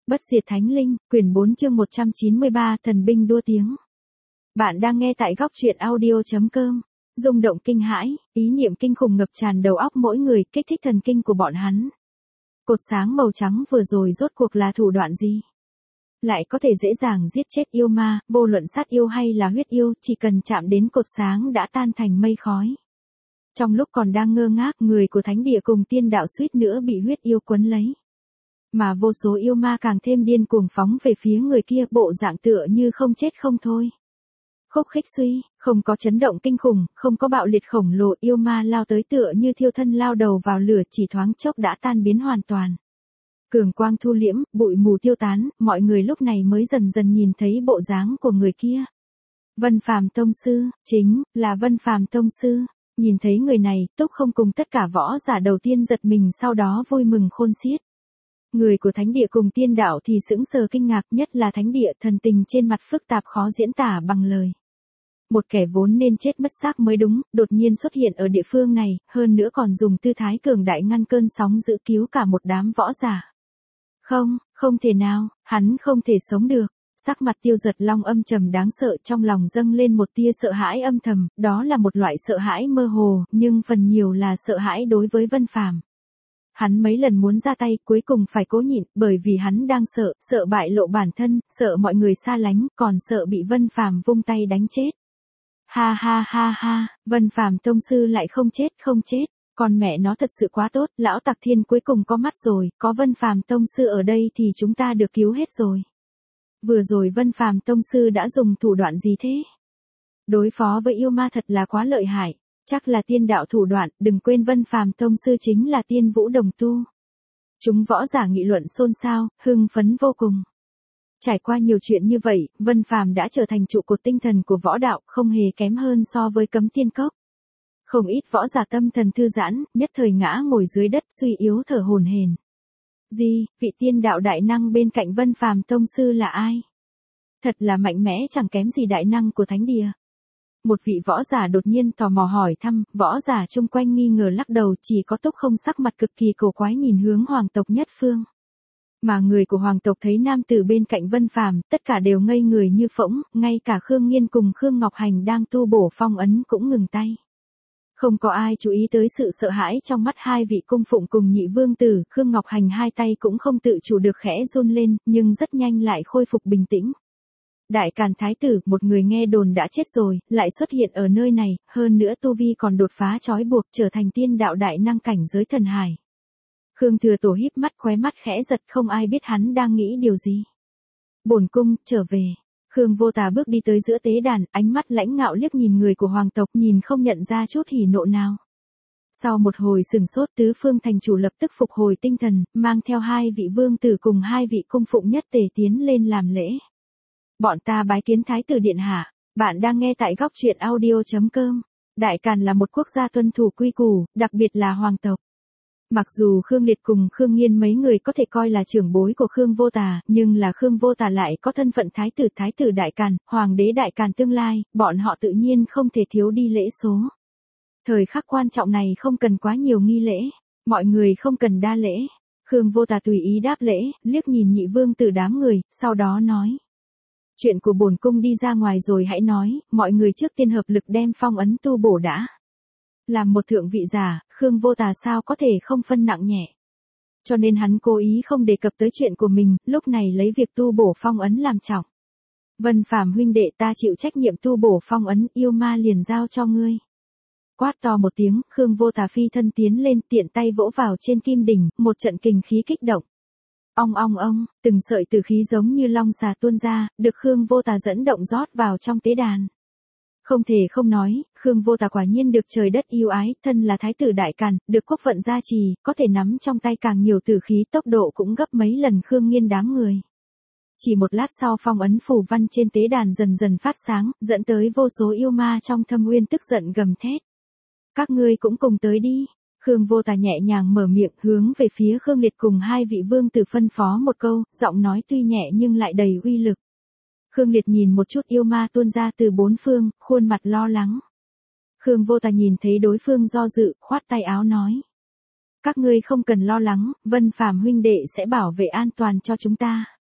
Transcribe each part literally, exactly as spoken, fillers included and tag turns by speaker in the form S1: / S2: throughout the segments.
S1: Bất diệt thánh linh, quyển bốn chương một trăm chín mươi ba, thần binh đua tiếng. Bạn đang nghe tại góc truyện audio.com. Rung động kinh hãi, ý niệm kinh khủng ngập tràn đầu óc mỗi người, kích thích thần kinh của bọn hắn. Cột sáng màu trắng vừa rồi rốt cuộc là thủ đoạn gì? Lại có thể dễ dàng giết chết yêu ma, vô luận sát yêu hay là huyết yêu, chỉ cần chạm đến cột sáng đã tan thành mây khói. Trong lúc còn đang ngơ ngác, người của thánh địa cùng tiên đạo suýt nữa bị huyết yêu quấn lấy. Mà vô số yêu ma càng thêm điên cuồng phóng về phía người kia, bộ dạng tựa như không chết không thôi. Khúc khích suy, không có chấn động kinh khủng, không có bạo liệt khổng lồ, yêu ma lao tới tựa như thiêu thân lao đầu vào lửa, chỉ thoáng chốc đã tan biến hoàn toàn. Cường quang thu liễm, bụi mù tiêu tán, mọi người lúc này mới dần dần nhìn thấy bộ dáng của người kia. Vân Phàm Tông Sư, chính là Vân Phàm Tông Sư. Nhìn thấy người này, Túc Không cùng tất cả võ giả đầu tiên giật mình, sau đó vui mừng khôn xiết. Người của thánh địa cùng tiên đạo thì sững sờ kinh ngạc, nhất là thánh địa, thần tình trên mặt phức tạp khó diễn tả bằng lời. Một kẻ vốn nên chết mất xác mới đúng, đột nhiên xuất hiện ở địa phương này, hơn nữa còn dùng tư thái cường đại ngăn cơn sóng dữ cứu cả một đám võ giả. Không, không thể nào, hắn không thể sống được. Sắc mặt Tiêu Giật Long âm trầm đáng sợ, trong lòng dâng lên một tia sợ hãi âm thầm, đó là một loại sợ hãi mơ hồ, nhưng phần nhiều là sợ hãi đối với Vân Phàm. Hắn mấy lần muốn ra tay, cuối cùng phải cố nhịn, bởi vì hắn đang sợ, sợ bại lộ bản thân, sợ mọi người xa lánh, còn sợ bị Vân Phàm vung tay đánh chết. Ha ha ha ha, Vân Phàm Tông Sư lại không chết không chết, con mẹ nó thật sự quá tốt, lão Tặc Thiên cuối cùng có mắt rồi, có Vân Phàm Tông Sư ở đây thì chúng ta được cứu hết rồi. Vừa rồi Vân Phàm Tông Sư đã dùng thủ đoạn gì thế? Đối phó với yêu ma thật là quá lợi hại. Chắc là tiên đạo thủ đoạn, đừng quên Vân Phàm Tông Sư chính là tiên vũ đồng tu. Chúng võ giả nghị luận xôn xao, hưng phấn vô cùng. Trải qua nhiều chuyện như vậy, Vân Phàm đã trở thành trụ cột tinh thần của võ đạo, không hề kém hơn so với Cấm Tiên Cốc. Không ít võ giả tâm thần thư giãn, nhất thời ngã ngồi dưới đất suy yếu thở hổn hển. Gì, vị tiên đạo đại năng bên cạnh Vân Phàm Tông Sư là ai? Thật là mạnh mẽ, chẳng kém gì đại năng của thánh địa. Một vị võ giả đột nhiên tò mò hỏi thăm, võ giả chung quanh nghi ngờ lắc đầu, chỉ có Túc Không sắc mặt cực kỳ cổ quái nhìn hướng hoàng tộc Nhất Phương. Mà người của hoàng tộc thấy nam tử bên cạnh Vân Phàm, tất cả đều ngây người như phỗng, ngay cả Khương Nghiên cùng Khương Ngọc Hành đang tu bổ phong ấn cũng ngừng tay. Không có ai chú ý tới sự sợ hãi trong mắt hai vị cung phụng cùng nhị vương tử, Khương Ngọc Hành hai tay cũng không tự chủ được khẽ run lên, nhưng rất nhanh lại khôi phục bình tĩnh. Đại Càn Thái tử, một người nghe đồn đã chết rồi, lại xuất hiện ở nơi này, hơn nữa tu vi còn đột phá trói buộc, trở thành tiên đạo đại năng cảnh giới thần hải. Khương Thừa Tổ híp mắt, khóe mắt khẽ giật, không ai biết hắn đang nghĩ điều gì. Bổn cung, trở về. Khương Vô Tà bước đi tới giữa tế đàn, ánh mắt lãnh ngạo liếc nhìn người của hoàng tộc, nhìn không nhận ra chút hỉ nộ nào. Sau một hồi sừng sốt, tứ phương thành chủ lập tức phục hồi tinh thần, mang theo hai vị vương tử cùng hai vị cung phụng nhất tề tiến lên làm lễ. Bọn ta bái kiến Thái tử điện hạ. Bạn đang nghe tại góc truyện audio.com. Đại Càn là một quốc gia tuân thủ quy củ, đặc biệt là hoàng tộc. Mặc dù Khương Liệt cùng Khương Nghiên mấy người có thể coi là trưởng bối của Khương Vô Tà, nhưng là Khương Vô Tà lại có thân phận Thái tử Thái tử Đại Càn, Hoàng đế Đại Càn tương lai, bọn họ tự nhiên không thể thiếu đi lễ số. Thời khắc quan trọng này không cần quá nhiều nghi lễ, mọi người không cần đa lễ. Khương Vô Tà tùy ý đáp lễ, liếc nhìn nhị vương tử đám người, sau đó nói. Chuyện của bổn cung đi ra ngoài rồi hãy nói, mọi người trước tiên hợp lực đem phong ấn tu bổ đã. Làm một thượng vị giả, Khương Vô Tà sao có thể không phân nặng nhẹ. Cho nên hắn cố ý không đề cập tới chuyện của mình, lúc này lấy việc tu bổ phong ấn làm trọng. Vân Phàm huynh đệ, ta chịu trách nhiệm tu bổ phong ấn, yêu ma liền giao cho ngươi. Quát to một tiếng, Khương Vô Tà phi thân tiến lên, tiện tay vỗ vào trên kim đỉnh, một trận kình khí kích động. Ong ong ong, từng sợi tử khí giống như long xà tuôn ra, được Khương Vô Tà dẫn động rót vào trong tế đàn. Không thể không nói, Khương Vô Tà quả nhiên được trời đất yêu ái, thân là Thái tử Đại Càn, được quốc vận gia trì, có thể nắm trong tay càng nhiều tử khí, tốc độ cũng gấp mấy lần Khương Nghiên đám người. Chỉ một lát sau, phong ấn phù văn trên tế đàn dần dần phát sáng, dẫn tới vô số yêu ma trong thâm uyên tức giận gầm thét. Các ngươi cũng cùng tới đi. Khương Vô Tà nhẹ nhàng mở miệng, hướng về phía Khương Liệt cùng hai vị vương tử phân phó một câu, giọng nói tuy nhẹ nhưng lại đầy uy lực. Khương Liệt nhìn một chút yêu ma tuôn ra từ bốn phương, khuôn mặt lo lắng. Khương Vô Tà nhìn thấy đối phương do dự, khoát tay áo nói. Các ngươi không cần lo lắng, Vân Phàm huynh đệ sẽ bảo vệ an toàn cho chúng ta.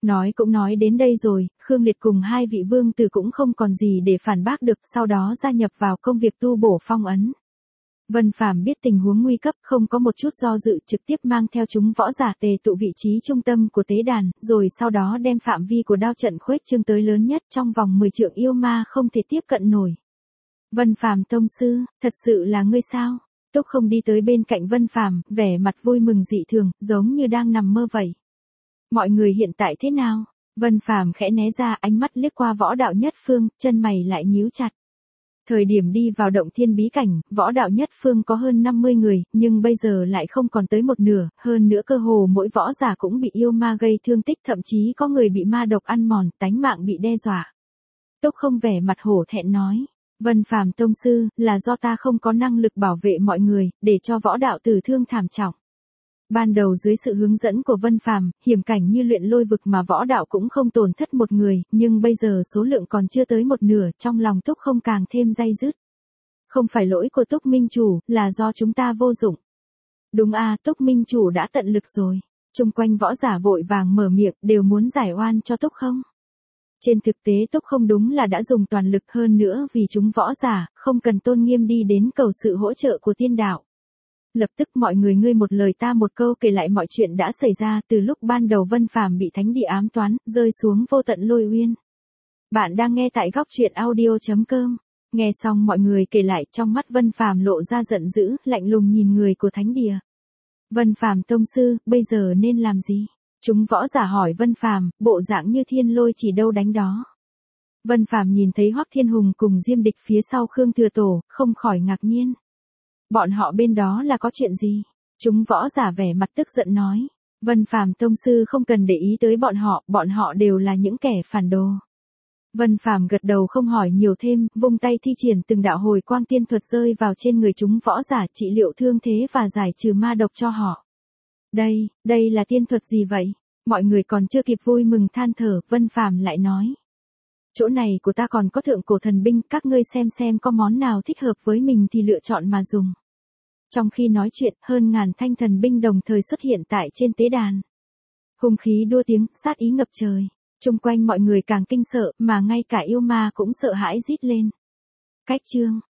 S1: Nói cũng nói đến đây rồi, Khương Liệt cùng hai vị vương tử cũng không còn gì để phản bác được, sau đó gia nhập vào công việc tu bổ phong ấn. Vân Phàm biết tình huống nguy cấp, không có một chút do dự, trực tiếp mang theo chúng võ giả tề tụ vị trí trung tâm của tế đàn, rồi sau đó đem phạm vi của đao trận khuếch trương tới lớn nhất, trong vòng mười trượng yêu ma không thể tiếp cận nổi. Vân Phàm tông sư, thật sự là ngươi sao? Túc Không đi tới bên cạnh Vân Phàm, vẻ mặt vui mừng dị thường, giống như đang nằm mơ vậy. Mọi người hiện tại thế nào? Vân Phàm khẽ né ra, ánh mắt liếc qua Võ Đạo Nhất Phương, chân mày lại nhíu chặt. Thời điểm đi vào động thiên bí cảnh, Võ Đạo Nhất Phương có hơn năm mươi người, nhưng bây giờ lại không còn tới một nửa, hơn nữa cơ hồ mỗi võ giả cũng bị yêu ma gây thương tích, thậm chí có người bị ma độc ăn mòn, tánh mạng bị đe dọa. Túc Không vẻ mặt hổ thẹn nói, Vân Phàm tông sư, là do ta không có năng lực bảo vệ mọi người, để cho võ đạo tử thương thảm trọng. Ban đầu dưới sự hướng dẫn của Vân Phàm, hiểm cảnh như luyện lôi vực mà võ đạo cũng không tổn thất một người, nhưng bây giờ số lượng còn chưa tới một nửa, trong lòng Túc Không càng thêm day dứt. Không phải lỗi của Túc Minh Chủ, là do chúng ta vô dụng. Đúng à, Túc Minh Chủ đã tận lực rồi. Chung quanh võ giả vội vàng mở miệng, đều muốn giải oan cho Túc Không. Trên thực tế Túc Không đúng là đã dùng toàn lực, hơn nữa vì chúng võ giả, không cần tôn nghiêm đi đến cầu sự hỗ trợ của tiên đạo. Lập tức mọi người ngươi một lời ta một câu kể lại mọi chuyện đã xảy ra từ lúc ban đầu Vân Phàm bị thánh địa ám toán, rơi xuống vô tận lôi uyên. Bạn đang nghe tại góc truyện audio chấm com. Nghe xong mọi người kể lại, trong mắt Vân Phàm lộ ra giận dữ, lạnh lùng nhìn người của thánh địa. Vân Phàm tông sư, bây giờ nên làm gì? Chúng võ giả hỏi Vân Phàm, bộ dạng như thiên lôi chỉ đâu đánh đó. Vân Phàm nhìn thấy Hoắc Thiên Hùng cùng Diêm Địch phía sau Khương Thừa Tổ, không khỏi ngạc nhiên. Bọn họ bên đó là có chuyện gì? Chúng võ giả vẻ mặt tức giận nói. Vân Phàm tông sư không cần để ý tới bọn họ, bọn họ đều là những kẻ phản đồ. Vân Phàm gật đầu không hỏi nhiều thêm, vung tay thi triển từng đạo hồi quang tiên thuật rơi vào trên người chúng võ giả, trị liệu thương thế và giải trừ ma độc cho họ. Đây, đây là tiên thuật gì vậy? Mọi người còn chưa kịp vui mừng than thở, Vân Phàm lại nói. Chỗ này của ta còn có thượng cổ thần binh, các ngươi xem xem có món nào thích hợp với mình thì lựa chọn mà dùng. Trong khi nói chuyện, hơn ngàn thanh thần binh đồng thời xuất hiện tại trên tế đàn. Hung khí đua tiếng, sát ý ngập trời. Chung quanh mọi người càng kinh sợ, mà ngay cả yêu ma cũng sợ hãi rít lên. Cách chương